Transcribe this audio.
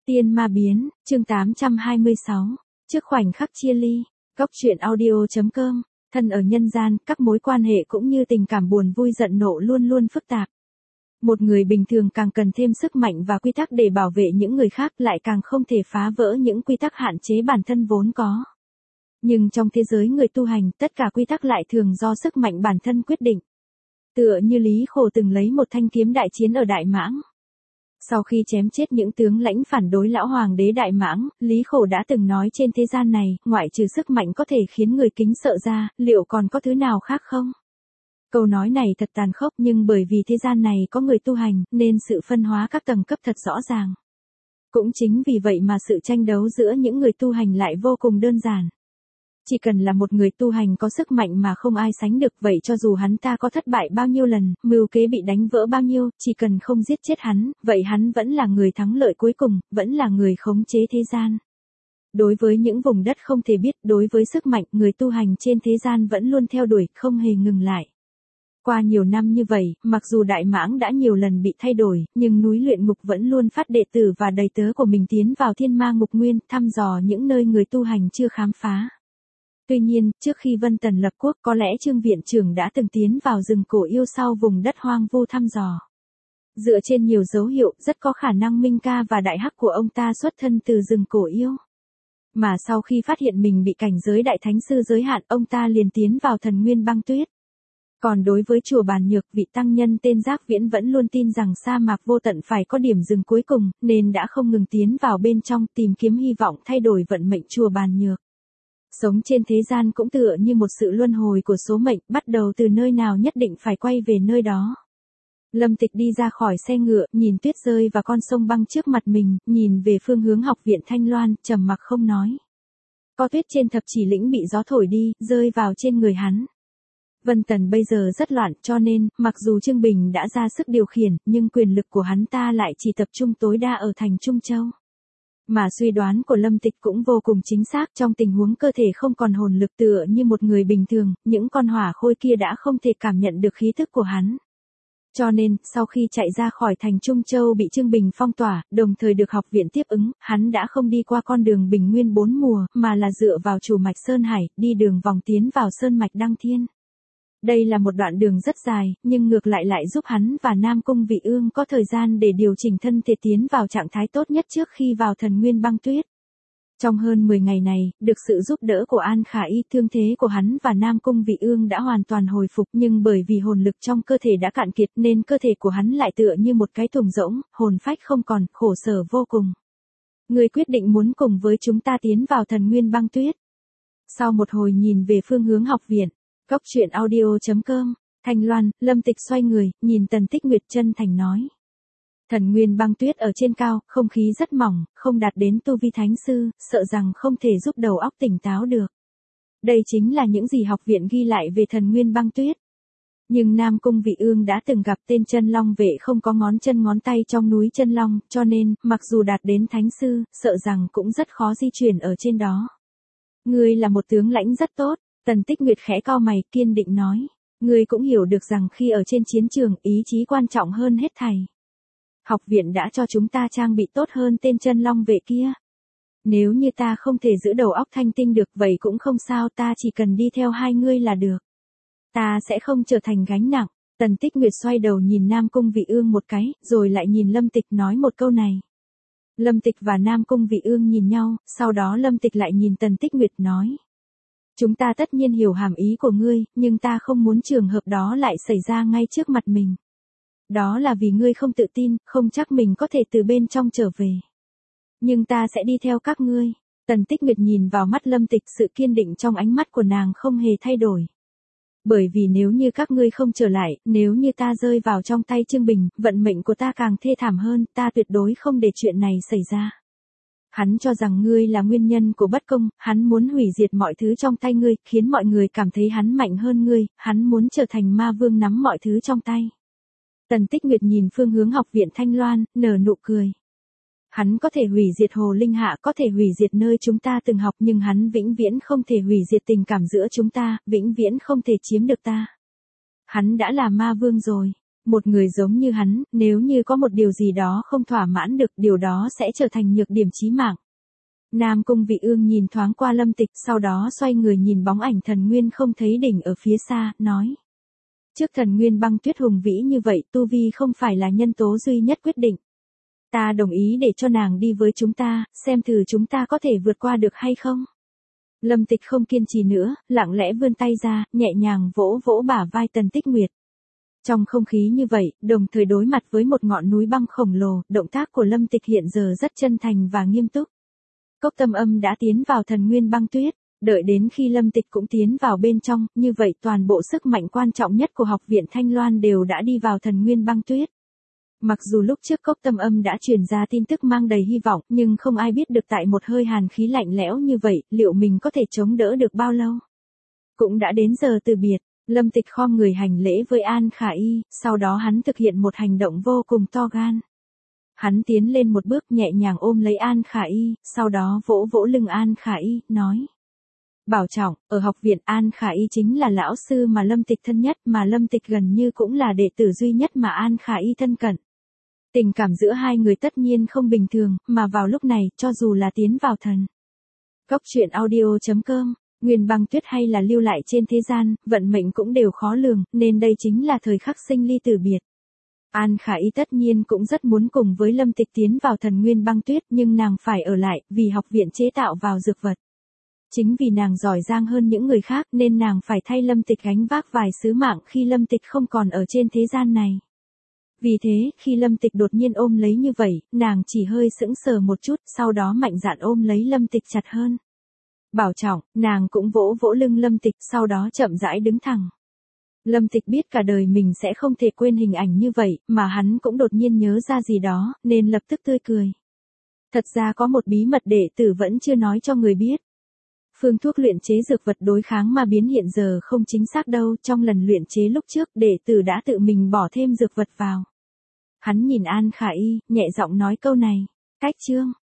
Tiên ma biến, chương 826. Trước khoảnh khắc chia ly, Góc truyện audio.com. Thân ở nhân gian, các mối quan hệ cũng như tình cảm buồn vui giận nộ luôn luôn phức tạp. Một người bình thường càng cần thêm sức mạnh và quy tắc để bảo vệ những người khác, lại càng không thể phá vỡ những quy tắc hạn chế bản thân vốn có. Nhưng trong thế giới người tu hành, tất cả quy tắc lại thường do sức mạnh bản thân quyết định. Tựa như Lý Khổ từng lấy một thanh kiếm đại chiến ở Đại Mãng. Sau khi chém chết những tướng lãnh phản đối lão hoàng đế Đại Mãng, Lý Khổ đã từng nói trên thế gian này, ngoại trừ sức mạnh có thể khiến người kính sợ ra, liệu còn có thứ nào khác không? Câu nói này thật tàn khốc, nhưng bởi vì thế gian này có người tu hành, nên sự phân hóa các tầng cấp thật rõ ràng. Cũng chính vì vậy mà sự tranh đấu giữa những người tu hành lại vô cùng đơn giản. Chỉ cần là một người tu hành có sức mạnh mà không ai sánh được, vậy cho dù hắn ta có thất bại bao nhiêu lần, mưu kế bị đánh vỡ bao nhiêu, chỉ cần không giết chết hắn, vậy hắn vẫn là người thắng lợi cuối cùng, vẫn là người khống chế thế gian. Đối với những vùng đất không thể biết, đối với sức mạnh, người tu hành trên thế gian vẫn luôn theo đuổi, không hề ngừng lại. Qua nhiều năm như vậy, mặc dù Đại Mãng đã nhiều lần bị thay đổi, nhưng núi luyện ngục vẫn luôn phát đệ tử và đầy tớ của mình tiến vào thiên ma ngục nguyên, thăm dò những nơi người tu hành chưa khám phá. Tuy nhiên, trước khi Vân Tần lập quốc, có lẽ Trương Viện Trưởng đã từng tiến vào rừng Cổ Yêu sau vùng đất hoang vu thăm dò. Dựa trên nhiều dấu hiệu, rất có khả năng Minh Ca và Đại Hắc của ông ta xuất thân từ rừng Cổ Yêu. Mà sau khi phát hiện mình bị cảnh giới Đại Thánh Sư giới hạn, ông ta liền tiến vào Thần Nguyên Băng Tuyết. Còn đối với chùa Bàn Nhược, vị tăng nhân tên Giác Viễn vẫn luôn tin rằng sa mạc vô tận phải có điểm dừng cuối cùng, nên đã không ngừng tiến vào bên trong tìm kiếm hy vọng thay đổi vận mệnh chùa Bàn Nhược. Sống trên thế gian cũng tựa như một sự luân hồi của số mệnh, bắt đầu từ nơi nào nhất định phải quay về nơi đó. Lâm Tịch đi ra khỏi xe ngựa, nhìn tuyết rơi và con sông băng trước mặt mình, nhìn về phương hướng học viện Thanh Loan, trầm mặc không nói. Có tuyết trên thập chỉ lĩnh bị gió thổi đi, rơi vào trên người hắn. Vân Tần bây giờ rất loạn, cho nên, mặc dù Trương Bình đã ra sức điều khiển, nhưng quyền lực của hắn ta lại chỉ tập trung tối đa ở thành Trung Châu. Mà suy đoán của Lâm Tịch cũng vô cùng chính xác, trong tình huống cơ thể không còn hồn lực tựa như một người bình thường, những con hỏa khôi kia đã không thể cảm nhận được khí thức của hắn. Cho nên, sau khi chạy ra khỏi thành Trung Châu bị Trương Bình phong tỏa, đồng thời được học viện tiếp ứng, hắn đã không đi qua con đường Bình Nguyên 4 mùa, mà là dựa vào chủ mạch Sơn Hải, đi đường vòng tiến vào Sơn mạch Đăng Thiên. Đây là một đoạn đường rất dài, nhưng ngược lại giúp hắn và Nam Cung Vị Ương có thời gian để điều chỉnh thân thể tiến vào trạng thái tốt nhất trước khi vào Thần Nguyên Băng Tuyết. Trong hơn 10 ngày này, được sự giúp đỡ của An Khả Y, thương thế của hắn và Nam Cung Vị Ương đã hoàn toàn hồi phục, nhưng bởi vì hồn lực trong cơ thể đã cạn kiệt nên cơ thể của hắn lại tựa như một cái thùng rỗng, hồn phách không còn, khổ sở vô cùng. Người quyết định muốn cùng với chúng ta tiến vào Thần Nguyên Băng Tuyết. Sau một hồi nhìn về phương hướng học viện, Góc truyện audio.com, Thanh Loan, Lâm Tịch xoay người, nhìn Tần Tích Nguyệt chân thành nói. Thần Nguyên Băng Tuyết ở trên cao, không khí rất mỏng, không đạt đến tu vi thánh sư, sợ rằng không thể giúp đầu óc tỉnh táo được. Đây chính là những gì học viện ghi lại về Thần Nguyên Băng Tuyết. Nhưng Nam Cung Vị Ương đã từng gặp tên chân long vệ không có ngón chân ngón tay trong núi chân long, cho nên, mặc dù đạt đến thánh sư, sợ rằng cũng rất khó di chuyển ở trên đó. Ngươi là một tướng lãnh rất tốt. Tần Tích Nguyệt khẽ cau mày, kiên định nói. Ngươi cũng hiểu được rằng khi ở trên chiến trường, ý chí quan trọng hơn hết thảy. Học viện đã cho chúng ta trang bị tốt hơn tên chân long vệ kia. Nếu như ta không thể giữ đầu óc thanh tinh được, vậy cũng không sao, ta chỉ cần đi theo hai ngươi là được. Ta sẽ không trở thành gánh nặng. Tần Tích Nguyệt xoay đầu nhìn Nam Cung Vị Ương một cái, rồi lại nhìn Lâm Tịch nói một câu này. Lâm Tịch và Nam Cung Vị Ương nhìn nhau, sau đó Lâm Tịch lại nhìn Tần Tích Nguyệt nói. Chúng ta tất nhiên hiểu hàm ý của ngươi, nhưng ta không muốn trường hợp đó lại xảy ra ngay trước mặt mình. Đó là vì ngươi không tự tin, không chắc mình có thể từ bên trong trở về. Nhưng ta sẽ đi theo các ngươi. Tần Tích Nguyệt nhìn vào mắt Lâm Tịch, sự kiên định trong ánh mắt của nàng không hề thay đổi. Bởi vì nếu như các ngươi không trở lại, nếu như ta rơi vào trong tay Trương Bình, vận mệnh của ta càng thê thảm hơn, ta tuyệt đối không để chuyện này xảy ra. Hắn cho rằng ngươi là nguyên nhân của bất công, hắn muốn hủy diệt mọi thứ trong tay ngươi, khiến mọi người cảm thấy hắn mạnh hơn ngươi, hắn muốn trở thành ma vương nắm mọi thứ trong tay. Tần Tích Nguyệt nhìn phương hướng học viện Thanh Loan, nở nụ cười. Hắn có thể hủy diệt Hồ Linh Hạ, có thể hủy diệt nơi chúng ta từng học, nhưng hắn vĩnh viễn không thể hủy diệt tình cảm giữa chúng ta, vĩnh viễn không thể chiếm được ta. Hắn đã là ma vương rồi. Một người giống như hắn, nếu như có một điều gì đó không thỏa mãn được, điều đó sẽ trở thành nhược điểm chí mạng. Nam Cung Vị Ương nhìn thoáng qua Lâm Tịch, sau đó xoay người nhìn bóng ảnh Thần Nguyên không thấy đỉnh ở phía xa, nói. Trước Thần Nguyên băng tuyết hùng vĩ như vậy, tu vi không phải là nhân tố duy nhất quyết định. Ta đồng ý để cho nàng đi với chúng ta, xem thử chúng ta có thể vượt qua được hay không. Lâm Tịch không kiên trì nữa, lặng lẽ vươn tay ra, nhẹ nhàng vỗ vỗ bả vai Tần Tích Nguyệt. Trong không khí như vậy, đồng thời đối mặt với một ngọn núi băng khổng lồ, động tác của Lâm Tịch hiện giờ rất chân thành và nghiêm túc. Cốc Tâm Âm đã tiến vào Thần Nguyên băng tuyết, đợi đến khi Lâm Tịch cũng tiến vào bên trong, như vậy toàn bộ sức mạnh quan trọng nhất của học viện Thanh Loan đều đã đi vào Thần Nguyên băng tuyết. Mặc dù lúc trước Cốc Tâm Âm đã truyền ra tin tức mang đầy hy vọng, nhưng không ai biết được tại một hơi hàn khí lạnh lẽo như vậy, liệu mình có thể chống đỡ được bao lâu. Cũng đã đến giờ từ biệt, Lâm Tịch khom người hành lễ với An Khả Y, sau đó hắn thực hiện một hành động vô cùng to gan. Hắn tiến lên một bước nhẹ nhàng ôm lấy An Khả Y, sau đó vỗ vỗ lưng An Khả Y, nói. Bảo trọng, ở học viện An Khả Y chính là lão sư mà Lâm Tịch thân nhất, mà Lâm Tịch gần như cũng là đệ tử duy nhất mà An Khả Y thân cận. Tình cảm giữa hai người tất nhiên không bình thường, mà vào lúc này, cho dù là tiến vào thần. Cốc truyện audio.com, Nguyên băng tuyết hay là lưu lại trên thế gian, vận mệnh cũng đều khó lường, nên đây chính là thời khắc sinh ly tử biệt. An Khả Y tất nhiên cũng rất muốn cùng với Lâm Tịch tiến vào Thần Nguyên băng tuyết, nhưng nàng phải ở lại, vì học viện chế tạo vào dược vật. Chính vì nàng giỏi giang hơn những người khác nên nàng phải thay Lâm Tịch gánh vác vài sứ mạng khi Lâm Tịch không còn ở trên thế gian này. Vì thế, khi Lâm Tịch đột nhiên ôm lấy như vậy, nàng chỉ hơi sững sờ một chút, sau đó mạnh dạn ôm lấy Lâm Tịch chặt hơn. Bảo trọng, nàng cũng vỗ vỗ lưng Lâm Tịch, sau đó chậm rãi đứng thẳng. Lâm Tịch biết cả đời mình sẽ không thể quên hình ảnh như vậy, mà hắn cũng đột nhiên nhớ ra gì đó, nên lập tức tươi cười. Thật ra có một bí mật đệ tử vẫn chưa nói cho người biết. Phương thuốc luyện chế dược vật đối kháng ma biến hiện giờ không chính xác đâu, trong lần luyện chế lúc trước đệ tử đã tự mình bỏ thêm dược vật vào. Hắn nhìn An Khả Y, nhẹ giọng nói câu này. Cách chương.